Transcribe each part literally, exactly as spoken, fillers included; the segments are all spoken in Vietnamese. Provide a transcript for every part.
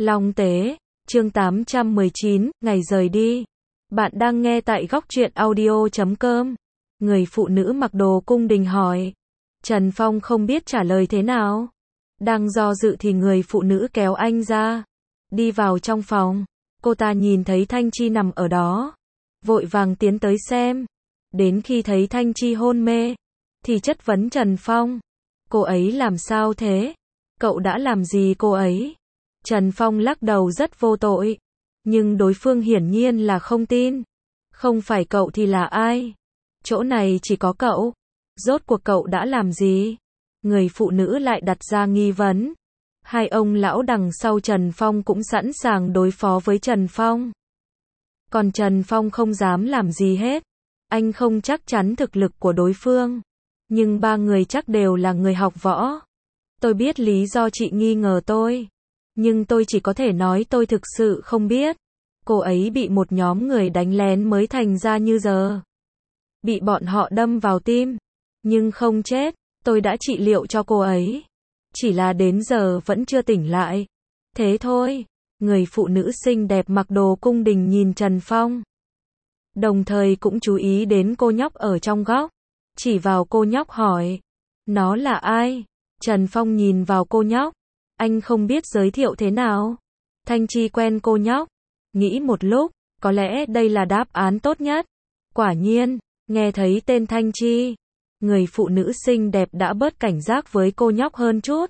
Long Tế, chương tám trăm mười chín, ngày rời đi. Bạn đang nghe tại góc truyện audio chấm com. Người phụ nữ mặc đồ cung đình hỏi. Trần Phong không biết trả lời thế nào. Đang do dự thì người phụ nữ kéo anh ra. Đi vào trong phòng. Cô ta nhìn thấy Thanh Chi nằm ở đó. Vội vàng tiến tới xem. Đến khi thấy Thanh Chi hôn mê, thì chất vấn Trần Phong. Cô ấy làm sao thế? Cậu đã làm gì cô ấy? Trần Phong lắc đầu rất vô tội. Nhưng đối phương hiển nhiên là không tin. Không phải cậu thì là ai? Chỗ này chỉ có cậu. Rốt cuộc cậu đã làm gì? Người phụ nữ lại đặt ra nghi vấn. Hai ông lão đằng sau Trần Phong cũng sẵn sàng đối phó với Trần Phong. Còn Trần Phong không dám làm gì hết. Anh không chắc chắn thực lực của đối phương. Nhưng ba người chắc đều là người học võ. Tôi biết lý do chị nghi ngờ tôi. Nhưng tôi chỉ có thể nói tôi thực sự không biết. Cô ấy bị một nhóm người đánh lén mới thành ra như giờ. Bị bọn họ đâm vào tim. Nhưng không chết. Tôi đã trị liệu cho cô ấy. Chỉ là đến giờ vẫn chưa tỉnh lại. Thế thôi. Người phụ nữ xinh đẹp mặc đồ cung đình nhìn Trần Phong. Đồng thời cũng chú ý đến cô nhóc ở trong góc. Chỉ vào cô nhóc hỏi. Nó là ai? Trần Phong nhìn vào cô nhóc. Anh không biết giới thiệu thế nào. Thanh Chi quen cô nhóc. Nghĩ một lúc, có lẽ đây là đáp án tốt nhất. Quả nhiên, nghe thấy tên Thanh Chi. Người phụ nữ xinh đẹp đã bớt cảnh giác với cô nhóc hơn chút.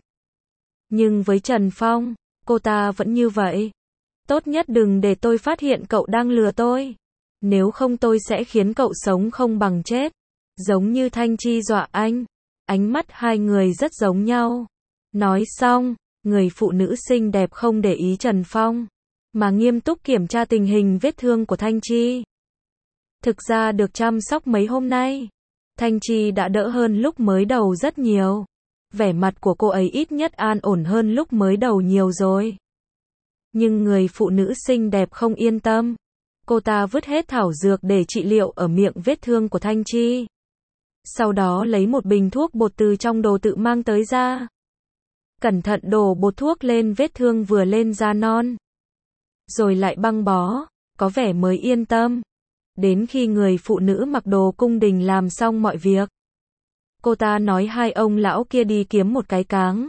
Nhưng với Trần Phong, cô ta vẫn như vậy. Tốt nhất đừng để tôi phát hiện cậu đang lừa tôi. Nếu không tôi sẽ khiến cậu sống không bằng chết. Giống như Thanh Chi dọa anh. Ánh mắt hai người rất giống nhau. Nói xong, người phụ nữ xinh đẹp không để ý Trần Phong, mà nghiêm túc kiểm tra tình hình vết thương của Thanh Chi. Thực ra được chăm sóc mấy hôm nay, Thanh Chi đã đỡ hơn lúc mới đầu rất nhiều. Vẻ mặt của cô ấy ít nhất an ổn hơn lúc mới đầu nhiều rồi. Nhưng người phụ nữ xinh đẹp không yên tâm. Cô ta vứt hết thảo dược để trị liệu ở miệng vết thương của Thanh Chi. Sau đó lấy một bình thuốc bột từ trong đồ tự mang tới ra. Cẩn thận đổ bột thuốc lên vết thương vừa lên da non. Rồi lại băng bó, có vẻ mới yên tâm. Đến khi người phụ nữ mặc đồ cung đình làm xong mọi việc, cô ta nói hai ông lão kia đi kiếm một cái cáng.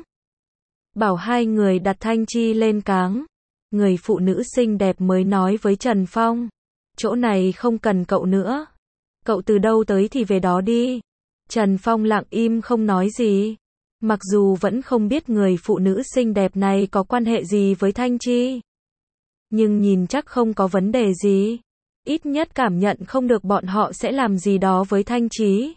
Bảo hai người đặt Thanh Chi lên cáng. Người phụ nữ xinh đẹp mới nói với Trần Phong. Chỗ này không cần cậu nữa. Cậu từ đâu tới thì về đó đi. Trần Phong lặng im không nói gì. Mặc dù vẫn không biết người phụ nữ xinh đẹp này có quan hệ gì với Thanh Chi. Nhưng nhìn chắc không có vấn đề gì. Ít nhất cảm nhận không được bọn họ sẽ làm gì đó với Thanh Chi.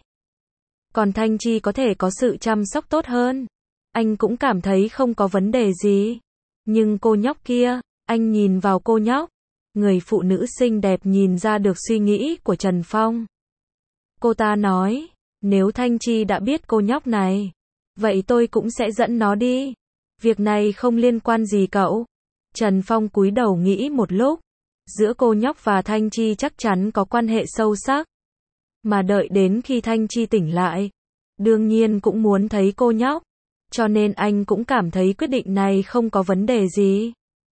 Còn Thanh Chi có thể có sự chăm sóc tốt hơn. Anh cũng cảm thấy không có vấn đề gì. Nhưng cô nhóc kia, anh nhìn vào cô nhóc. Người phụ nữ xinh đẹp nhìn ra được suy nghĩ của Trần Phong. Cô ta nói, nếu Thanh Chi đã biết cô nhóc này, vậy tôi cũng sẽ dẫn nó đi. Việc này không liên quan gì cậu. Trần Phong cúi đầu nghĩ một lúc. Giữa cô nhóc và Thanh Chi chắc chắn có quan hệ sâu sắc. Mà đợi đến khi Thanh Chi tỉnh lại, đương nhiên cũng muốn thấy cô nhóc. Cho nên anh cũng cảm thấy quyết định này không có vấn đề gì.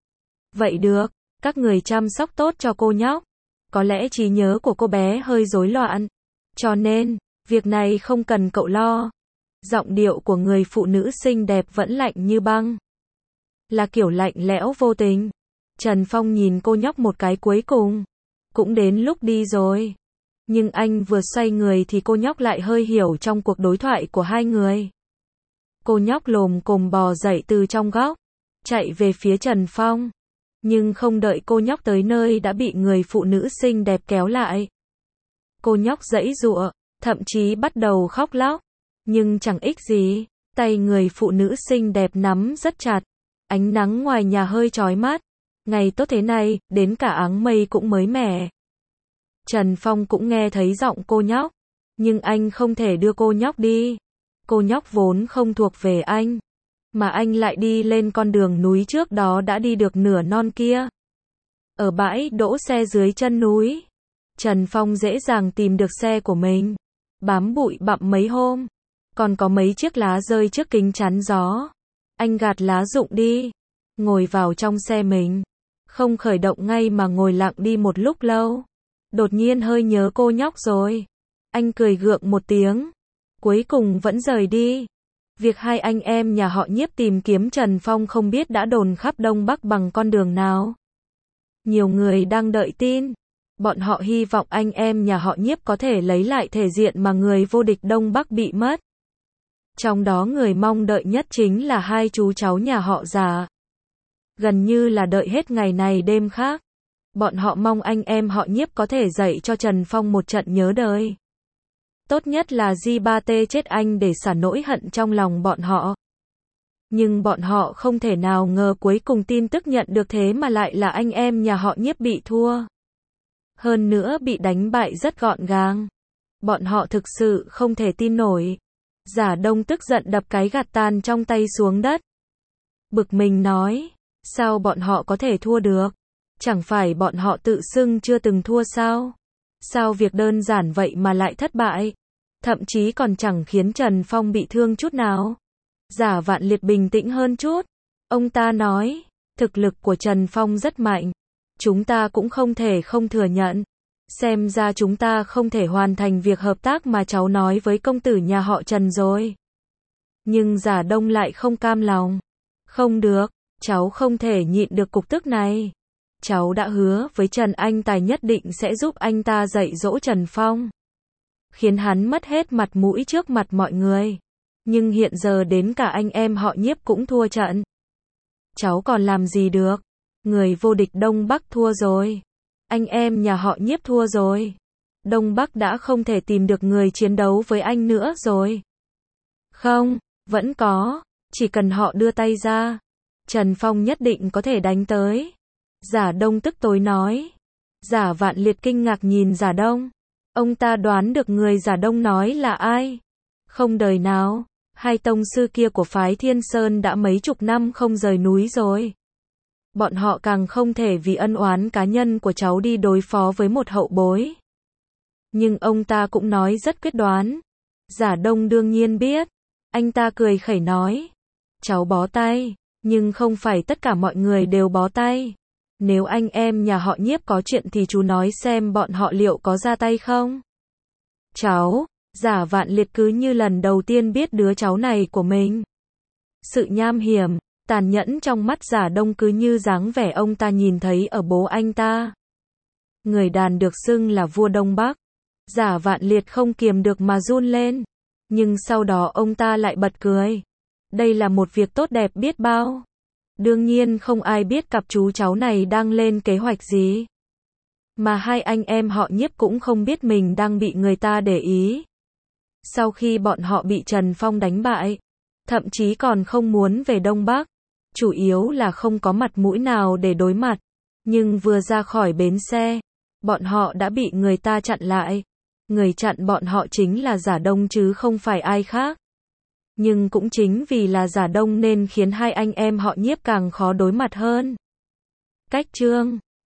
Vậy được, các người chăm sóc tốt cho cô nhóc. Có lẽ trí nhớ của cô bé hơi rối loạn. Cho nên, việc này không cần cậu lo. Giọng điệu của người phụ nữ xinh đẹp vẫn lạnh như băng. Là kiểu lạnh lẽo vô tình. Trần Phong nhìn cô nhóc một cái cuối cùng. Cũng đến lúc đi rồi. Nhưng anh vừa xoay người thì cô nhóc lại hơi hiểu trong cuộc đối thoại của hai người. Cô nhóc lồm cồm bò dậy từ trong góc. Chạy về phía Trần Phong. Nhưng không đợi cô nhóc tới nơi đã bị người phụ nữ xinh đẹp kéo lại. Cô nhóc giãy giụa, thậm chí bắt đầu khóc lóc. Nhưng chẳng ích gì. Tay người phụ nữ xinh đẹp nắm rất chặt. Ánh nắng ngoài nhà hơi chói mắt. Ngày tốt thế này, đến cả áng mây cũng mới mẻ. Trần Phong cũng nghe thấy giọng cô nhóc. Nhưng anh không thể đưa cô nhóc đi. Cô nhóc vốn không thuộc về anh. Mà anh lại đi lên con đường núi trước đó đã đi được nửa non kia. Ở bãi đỗ xe dưới chân núi. Trần Phong dễ dàng tìm được xe của mình. Bám bụi bặm mấy hôm. Còn có mấy chiếc lá rơi trước kính chắn gió. Anh gạt lá rụng đi. ngồi vào trong xe mình. Không khởi động ngay mà ngồi lặng đi một lúc lâu. Đột nhiên hơi nhớ cô nhóc rồi. Anh cười gượng một tiếng. Cuối cùng vẫn rời đi. Việc hai anh em nhà họ Nhiếp tìm kiếm Trần Phong không biết đã đồn khắp Đông Bắc bằng con đường nào. Nhiều người đang đợi tin. Bọn họ hy vọng anh em nhà họ Nhiếp có thể lấy lại thể diện mà người vô địch Đông Bắc bị mất. Trong đó người mong đợi nhất chính là hai chú cháu nhà họ Giả. Gần như là đợi hết ngày này đêm khác. Bọn họ mong anh em họ Nhiếp có thể dạy cho Trần Phong một trận nhớ đời. Tốt nhất là Di Ba Tê chết anh để xả nỗi hận trong lòng bọn họ. Nhưng bọn họ không thể nào ngờ cuối cùng tin tức nhận được thế mà lại là anh em nhà họ Nhiếp bị thua. Hơn nữa bị đánh bại rất gọn gàng. Bọn họ thực sự không thể tin nổi. Giả Đông tức giận đập cái gạt tàn trong tay xuống đất. Bực mình nói, sao bọn họ có thể thua được? Chẳng phải bọn họ tự xưng chưa từng thua sao? Sao việc đơn giản vậy mà lại thất bại? Thậm chí còn chẳng khiến Trần Phong bị thương chút nào. Giả Vạn Liệt bình tĩnh hơn chút. Ông ta nói, thực lực của Trần Phong rất mạnh. Chúng ta cũng không thể không thừa nhận. Xem ra chúng ta không thể hoàn thành việc hợp tác mà cháu nói với công tử nhà họ Trần rồi. Nhưng Giả Đông lại không cam lòng. Không được, cháu không thể nhịn được cục tức này. Cháu đã hứa với Trần Anh Tài nhất định sẽ giúp anh ta dạy dỗ Trần Phong. Khiến hắn mất hết mặt mũi trước mặt mọi người. Nhưng hiện giờ đến cả anh em họ Nhiếp cũng thua trận. Cháu còn làm gì được? Người vô địch Đông Bắc thua rồi. Anh em nhà họ Nhiếp thua rồi. Đông Bắc đã không thể tìm được người chiến đấu với anh nữa rồi. Không, vẫn có. Chỉ cần họ đưa tay ra. Trần Phong nhất định có thể đánh tới. Giả Đông tức tối nói. Giả Vạn Liệt kinh ngạc nhìn Giả Đông. Ông ta đoán được người Giả Đông nói là ai. Không đời nào. Hai tông sư kia của phái Thiên Sơn đã mấy chục năm không rời núi rồi. Bọn họ càng không thể vì ân oán cá nhân của cháu đi đối phó với một hậu bối. Nhưng ông ta cũng nói rất quyết đoán. Giả Đông đương nhiên biết. Anh ta cười khẩy nói. Cháu bó tay. Nhưng không phải tất cả mọi người đều bó tay. Nếu anh em nhà họ Nhiếp có chuyện thì chú nói xem bọn họ liệu có ra tay không? Cháu, Giả Vạn Liệt cứ như lần đầu tiên biết đứa cháu này của mình. Sự nham hiểm, tàn nhẫn trong mắt Giả Đông cứ như dáng vẻ ông ta nhìn thấy ở bố anh ta. Người đàn được xưng là vua Đông Bắc. Giả Vạn Liệt không kiềm được mà run lên. Nhưng sau đó ông ta lại bật cười. Đây là một việc tốt đẹp biết bao. Đương nhiên không ai biết cặp chú cháu này đang lên kế hoạch gì. Mà hai anh em họ Nhiếp cũng không biết mình đang bị người ta để ý. Sau khi bọn họ bị Trần Phong đánh bại, thậm chí còn không muốn về Đông Bắc. Chủ yếu là không có mặt mũi nào để đối mặt. Nhưng vừa ra khỏi bến xe, bọn họ đã bị người ta chặn lại. Người chặn bọn họ chính là Giả Đông chứ không phải ai khác. Nhưng cũng chính vì là Giả Đông nên khiến hai anh em họ Nhiếp càng khó đối mặt hơn. Cách chương